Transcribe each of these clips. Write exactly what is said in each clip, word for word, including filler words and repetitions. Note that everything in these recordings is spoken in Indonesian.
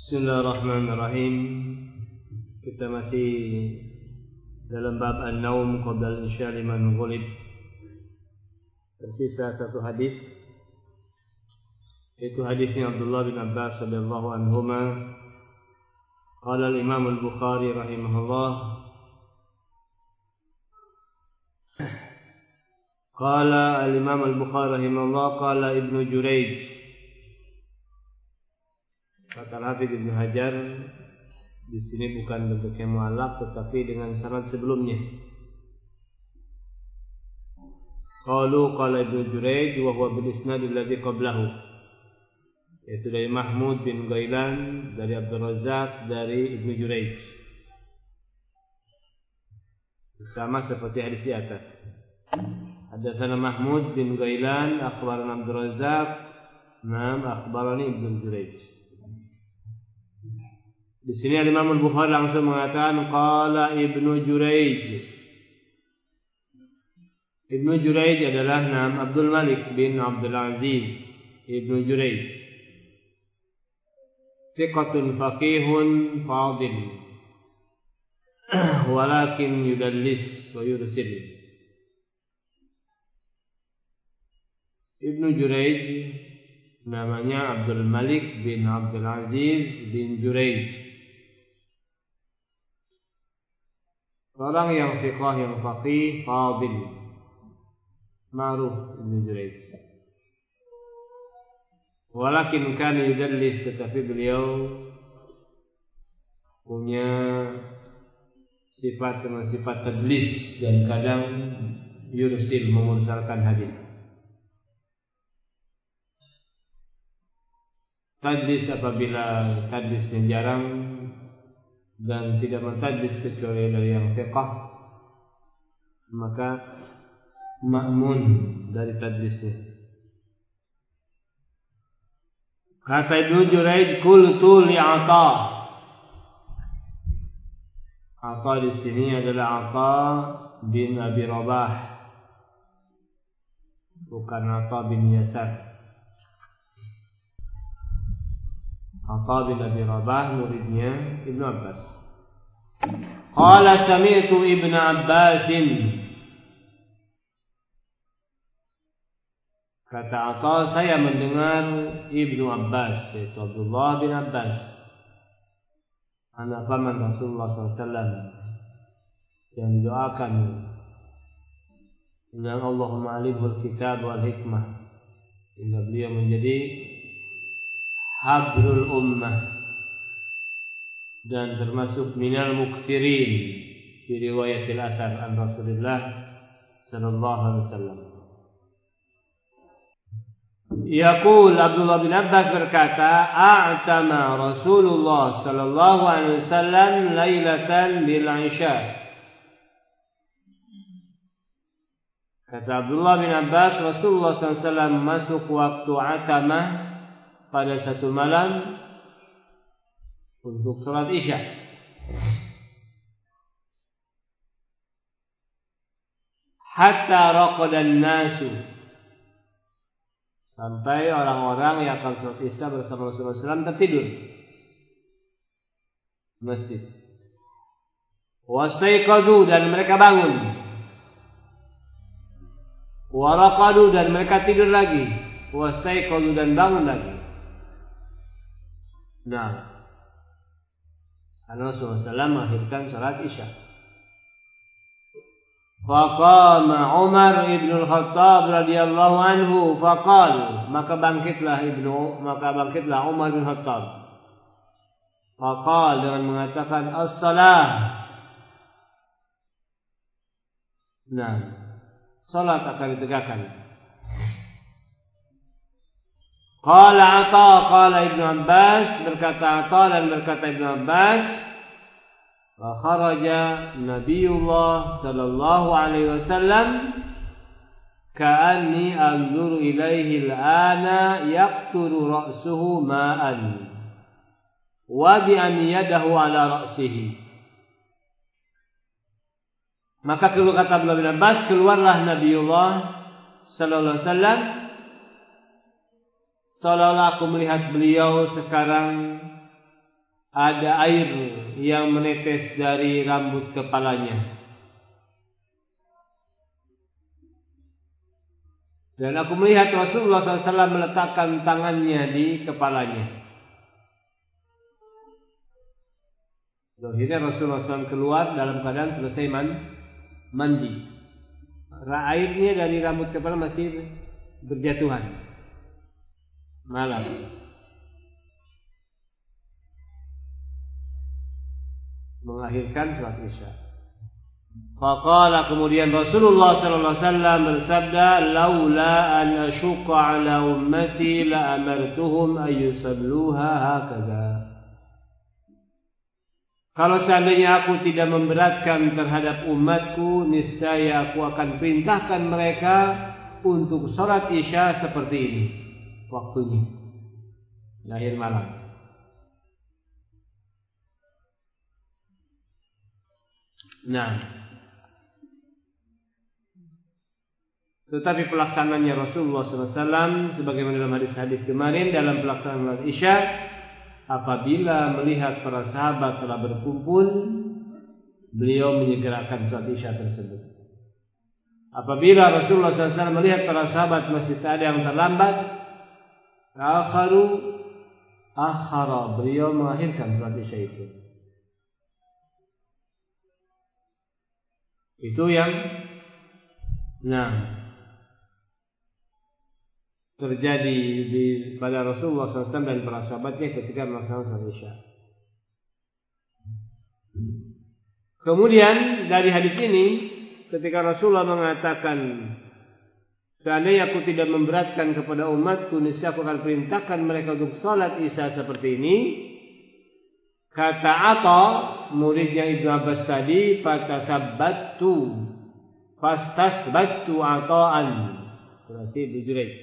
Bismillahirrahmanirrahim. Kita masih dalam bab an-naum qabla al-isya liman ghulib. Tersisa satu hadis, yaitu hadisnya Abdullah bin Abbas radhiyallahu anhuma. Qala al-Imam al-Bukhari rahimahullah, Qala al-Imam al-Bukhari rahimahullah, qala Ibnu Jurayj. Kata Hafidz Ibnu Hajar, di sini bukan bentuknya mu'allaq tetapi dengan sanad sebelumnya. Qalu qala Ibnu Jurayj wa huwa bil isnad alladhi qablahu. Yaitu dari Mahmud bin Ghailan, dari Abdul Razzaq, dari Ibnu Jurayj. Sama seperti hadis di atas. Hadatsana Mahmud bin Ghailan akhbarana Abdul Razzaq, nam akhbarani Ibnu Jurayj. Di sini Imam Al-Bukhari langsung mengatakan qala Ibnu Jurayj. Ibnu Jurayj adalah nama Abdul Malik bin Abdul Aziz Ibnu Jurayj. Thiqatun faqihun fadil, walakin yudallis wa yursil. Ibnu Jurayj namanya Abdul Malik bin Abdul Aziz bin Jurayj. Orang yang fiqh, yang faqih, fadil, ma'ruf Ibnu Jurayj. Walakin kan yudallis, tetapi beliau punya sifat dengan sifat tadlis dan kadang yursil, memursalkan hadis. Tadlis apabila tadlisnya jarang dan tidak mentadlis kecuali dari yang fiqh, maka ma'mun dari tadlisnya. Kata Ibnu Jurayj, qultu li Atha. Atha di sini adalah Atha bin Abi Rabah, bukan Atha bin Yasar. Atha bin Abi Rabah muridnya Ibnu Abbas. Qala sami'tu Ibnu Abbas. Kata Atha, saya mendengar Ibnu Abbas, yaitu Abdullah bin Abbas, anak paman Rasulullah sallallahu alaihi wasallam, yang didoakan dengan Allahumma alihul kitab wal hikmah, sehingga beliau menjadi habrul ummah dan termasuk minal muksirin di riwayatil athar an Rasulullah sallallahu alaihi wasallam. Yaqul Abdullah bin Abbas berkata, a'tama Rasulullah sallallahu alaihi wasallam lailatan bil isya. Kata Abdullah bin Abbas, Rasulullah sallallahu alaihi wasallam masuk waktu atamah pada satu malam untuk salat isya. Hatta raqadan nasu, sampai orang-orang yang akan salat isya bersama Rasulullah sallallahu alaihi wasallam tertidur di masjid. Wastaiqadu, dan mereka bangun. Waraqadu, dan mereka tidur lagi. Wastaiqadu, dan bangun lagi. Nah, Rasulullah sallallahu alaihi wasallam mengakhirkan salat isya. Faqama Umar ibn al-Khattab radhiyallahu anhu faqal, maka bangkitlah ibnu maka bangkitlah Umar bin Khattab. Faqal, dengan mengatakan as-salah. Nah, salat akan ditegakkan. Qala Atha, qala Ibnu Abbas, berkata Atha dan berkata Ibnu Abbas, wa kharaja Nabiullah sallallahu alaihi wasallam ka'anni anzuru ilaihi al-ana yaqturu ra'suhu ma'an wa bi'an yadahu ala ra'sihi. Maka keluar, kata Abdullah bin Abbas, keluarlah Nabiullah sallallahu alaihi wasallam seolah-olah aku melihat beliau sekarang ada air yang menetes dari rambut kepalanya. Dan aku melihat Rasulullah shallallahu alaihi wasallam meletakkan tangannya di kepalanya. Akhirnya Rasulullah shallallahu alaihi wasallam keluar dalam keadaan selesai mandi. Airnya dari rambut kepala masih berjatuhan. Malam. Mengakhirkan salat Isya. Faqala, kemudian Rasulullah sallallahu alaihi wasallam bersabda, "Laula an asyqa ala ummati la amartuhum ay yusalluha hakadha." Kalau seandainya aku tidak memberatkan terhadap umatku, niscaya aku akan perintahkan mereka untuk salat Isya seperti ini waktunya. Akhir malam. Nah, tetapi pelaksanaannya Rasulullah shallallahu alaihi wasallam sebagaimana dalam hadis-hadis kemarin dalam pelaksanaan salat Isya, apabila melihat para sahabat telah berkumpul, beliau menyegerakan salat Isya tersebut. Apabila Rasulullah shallallahu alaihi wasallam melihat para sahabat masih ada yang terlambat, akharu akhara, beliau mengakhirkan salat Isya itu. Itu yang nah terjadi di pada Rasulullah shallallahu alaihi wasallam dan para sahabatnya ketika melaksanakan salat Isya. Kemudian dari hadis ini, ketika Rasulullah mengatakan, seandainya aku tidak memberatkan kepada umatku, niscaya aku akan perintahkan mereka untuk salat Isya seperti ini. Kata Atha, muridnya Ibnu Abbas tadi, fatasabbattu fastasbattu Atha'an. Berarti Ibnu Jurayj.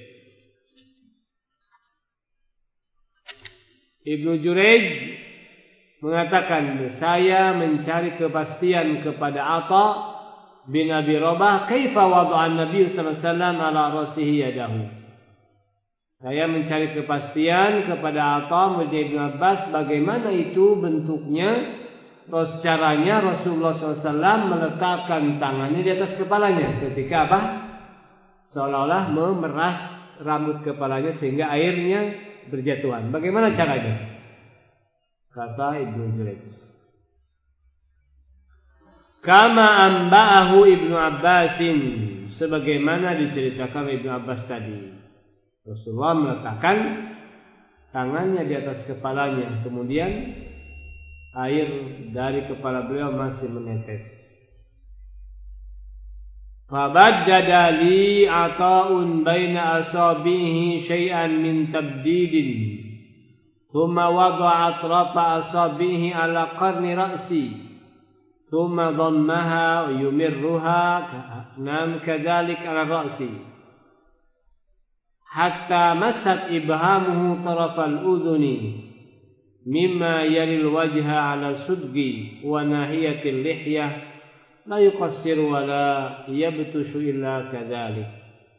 Ibnu Jurayj mengatakan, saya mencari kepastian kepada Atha bin Abi Rabah, kaifa wada'an Nabi sallallahu alaihi wasallam ala rasihi yadahu. Saya mencari kepastian kepada Atha murid Ibnu Abbas, bagaimana itu bentuknya, caranya Rasulullah shallallahu alaihi wasallam meletakkan tangannya di atas kepalanya ketika apa? Seolah-olah memeras rambut kepalanya sehingga airnya berjatuhan. Bagaimana caranya? Kata Ibnu Jurayj, kama amba'ahu Ibnu Abbasin, sebagaimana diceritakan Ibnu Abbas tadi. Rasulullah meletakkan tangannya di atas kepalanya, kemudian air dari kepala beliau masih menetes. Fabajjada li Atha'un baina asabihi syai'an min tabdidin, thumma wada'a atrafa asabihi ala qarni ra'si, thumma dhammaha yumirruha nam kadzalik ala ra'si, hatta masat ibhamuhu tarafal udhuni mimma yalil wajha ala sudgi wa nahiyatil lihyah la yuqassiru wa la yabtushu illa kadzalik.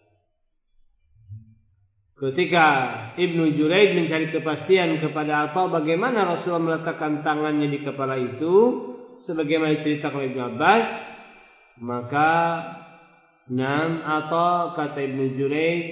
Ketika Ibnu Jurayj mencari kepastian kepada Atha bagaimana Rasulullah meletakkan tangannya di kepala itu sebagaimana diceritakan oleh Ibnu Abbas, maka nam Atha, kata Ibnu Jurayj,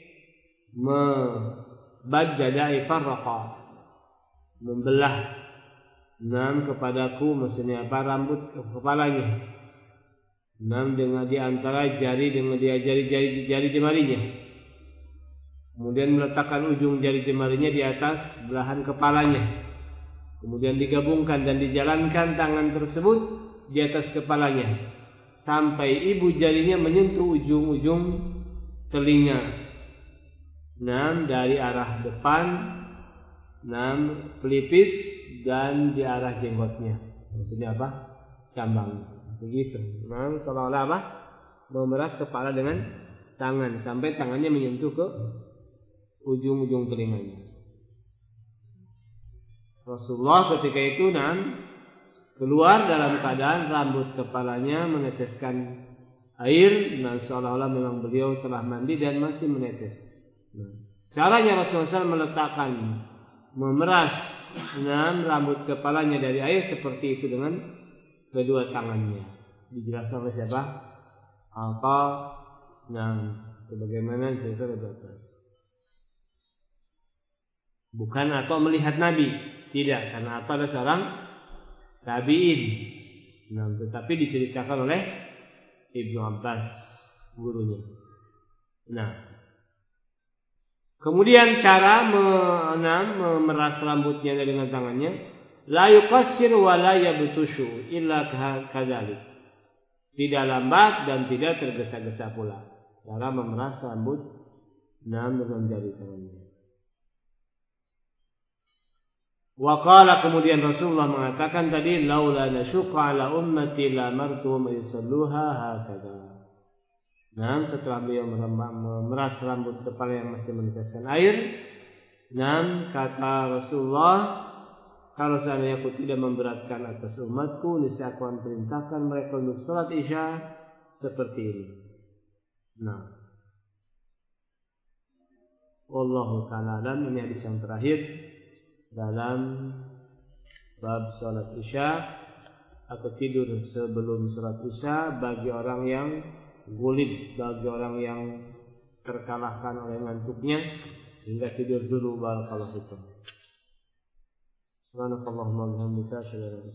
membajjada ifarraqa, membelah enam kepadaku, maksudnya apa, rambut kepalanya enam dengan di antara jari dengan dia jari-jari jari jemarinya, kemudian meletakkan ujung jari jemarinya di atas belahan kepalanya, kemudian digabungkan dan dijalankan tangan tersebut di atas kepalanya sampai ibu jarinya menyentuh ujung-ujung telinga. Enam dari arah depan, enam pelipis, dan di arah jenggotnya. Maksudnya apa? Cambang. Begitu. Enam seolah-olah apa? Memeras kepala dengan tangan sampai tangannya menyentuh ke ujung-ujung telinganya. Rasulullah ketika itu enam keluar dalam keadaan rambut kepalanya meneteskan air, dan seolah-olah memang beliau telah mandi dan masih menetes. Nah, caranya Rasulullah shallallahu alaihi wasallam meletakkan, memeras enam rambut kepalanya dari air seperti itu dengan kedua tangannya. Dijelaskan oleh siapa? Apa? Nah, sebagaimana disebutkan di atas. Bukan atau melihat Nabi, tidak, karena atau ada seorang tabi'in. Nah, tetapi diceritakan oleh Ibnu Abbas, gurunya. Nah, kemudian cara menam, memeras rambutnya dengan tangannya, la yuqassir wa la yabtushu illa kadzalik. Tidak lambat dan tidak tergesa-gesa pula. Cara memeras rambut nam dengan jari tangannya. Wa qala, kemudian Rasulullah mengatakan tadi, laula nasyqa ala ummati la martum yusalluha hakadha. Nah, setelah beliau memeras rambut kepala yang masih meneteskan air, nah, kata Rasulullah, kalau seandainya aku tidak memberatkan atas umatku, niscaya aku akan perintahkan mereka untuk salat Isya seperti ini. Nah, wallahu ta'ala alam. Ini hadis yang terakhir dalam bab salat Isya atau tidur sebelum salat Isya bagi orang yang gulib, bagi orang yang terkalahkan oleh ngantuknya hingga tidur dulu. Barakallahu fikum. Subhanakallahumma wa bihamdika, asyhadu an la ilaha illa anta